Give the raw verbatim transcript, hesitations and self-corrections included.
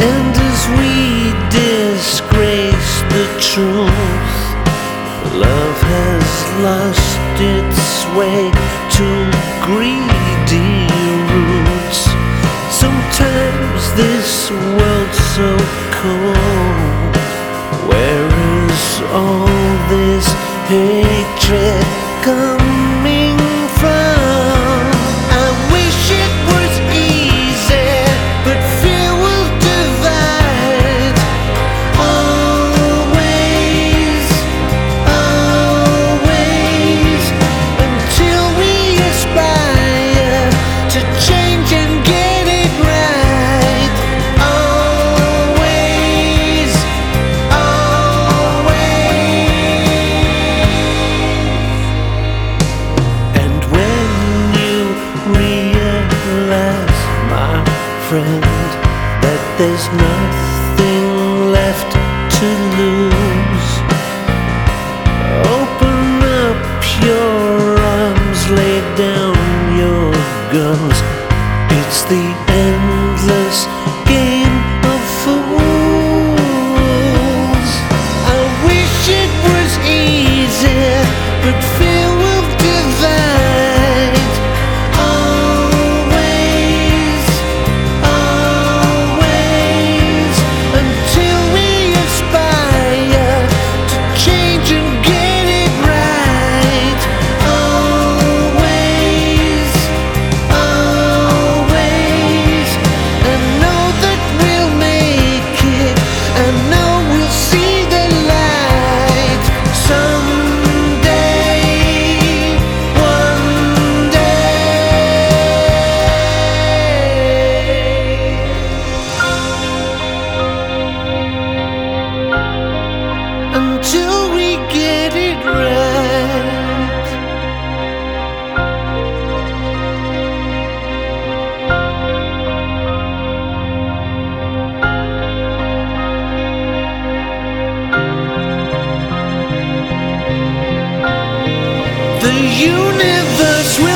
And as we disgrace the truth, love has lost its way to greedy roots. Sometimes this world's so cold. Where is all this hatred coming from? I wish it was easy, but fear will divide. Always, always, until we aspire to change and get it right. Always, and when you realize, my friend, that there's nothing left to lose, open up your arms, lay down your guns. It's the endless game of fools. I wish it was easy, but fear will divide. Always, always, until we aspire to change and get it right. Always, always, I know that we'll make it. I know we'll see the light someday, one day, until we get it right. The universe will